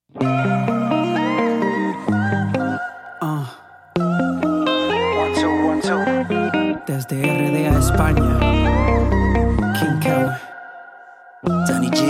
Desde RD a España, King Cam, Danny G.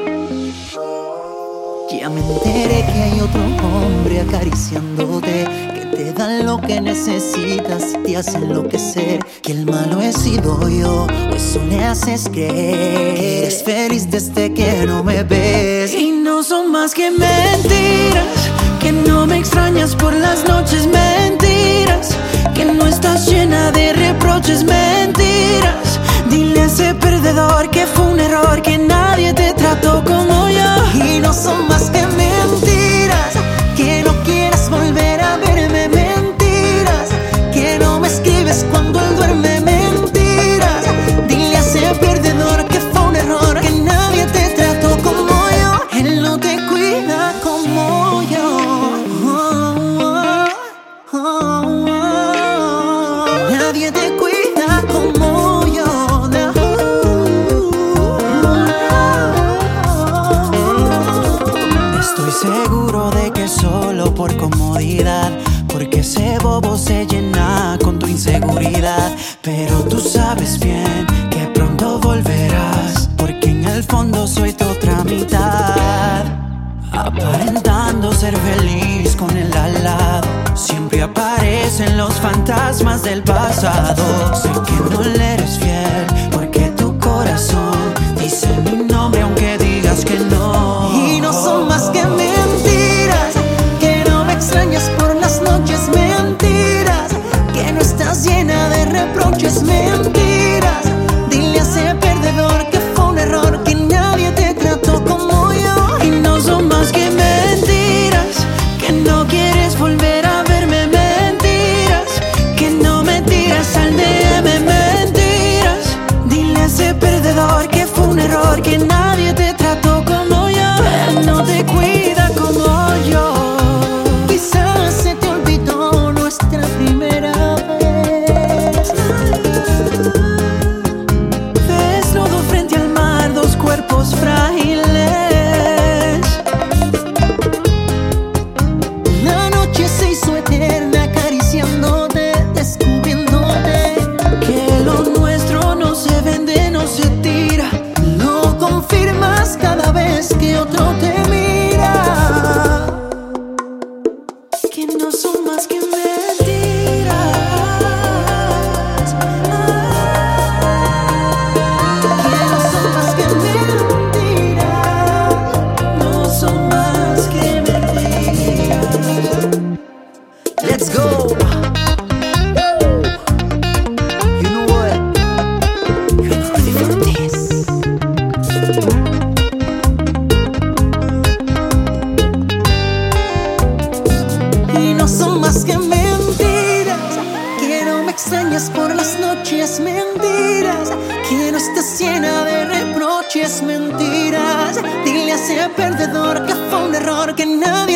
Ya me enteré que hay otro hombre acariciándote, que te dan lo que necesitas, te hace enloquecer. Que el malo he sido yo, eso le haces creer que eres feliz desde que no me ves. Y no son más que mentiras, que no me extrañas por las noches, mentiras, que no estás llena de reproches, mentiras. Dile a ese perdedor que fue un error, que nadie te trató como yo. Y no son más que mentiras, que no quieras volver a verme, mentiras, que no me escribes cuando él duerme, mentiras. Dile a ese perdedor que fue un error, que nadie te trató como yo. Él no te cuida como yo. Nadie te cuida como yo. Estoy seguro de que solo por comodidad, porque ese bobo se llena con tu inseguridad. Pero tú sabes bien que pronto volverás, porque en el fondo soy tu otra mitad. Aparentando ser feliz con el al lado, siempre aparecen los fantasmas del pasado. Sé que no le eres fiel, porque tu corazón dice mi nombre aunque digas que no. Y no son más que mentiras, que no me extrañas por las noches, mentiras, que no estás llena de reproches, mentiras. Dile a ese perdedor que fue un error, que nadie te trató como yo. Y no son más que mentiras, que no quieres volver a verme, mentiras, que no me tiras al DM, mentiras. Dile a ese perdedor que fue un error, que nadie te trató como yo. Él no te cuida como yo. Quizás se te olvidó nuestra primera vez. Desnudo frente al mar, dos cuerpos frágiles. La noche se hizo eterna acariciándote, descubriéndote Que lo nuestro no se vende, no se tira. lo confirmas cada vez que otro te mira. Que no son más que mentiras. Que no son más que mentiras. No son más que mentiras. Let's go. You know what? You're not ready for this. Y no son más que mentiras, que no me extrañas por las noches, mentiras, que no estás llena de reproches, mentiras. Dile a ese perdedor que fue un error, que nadie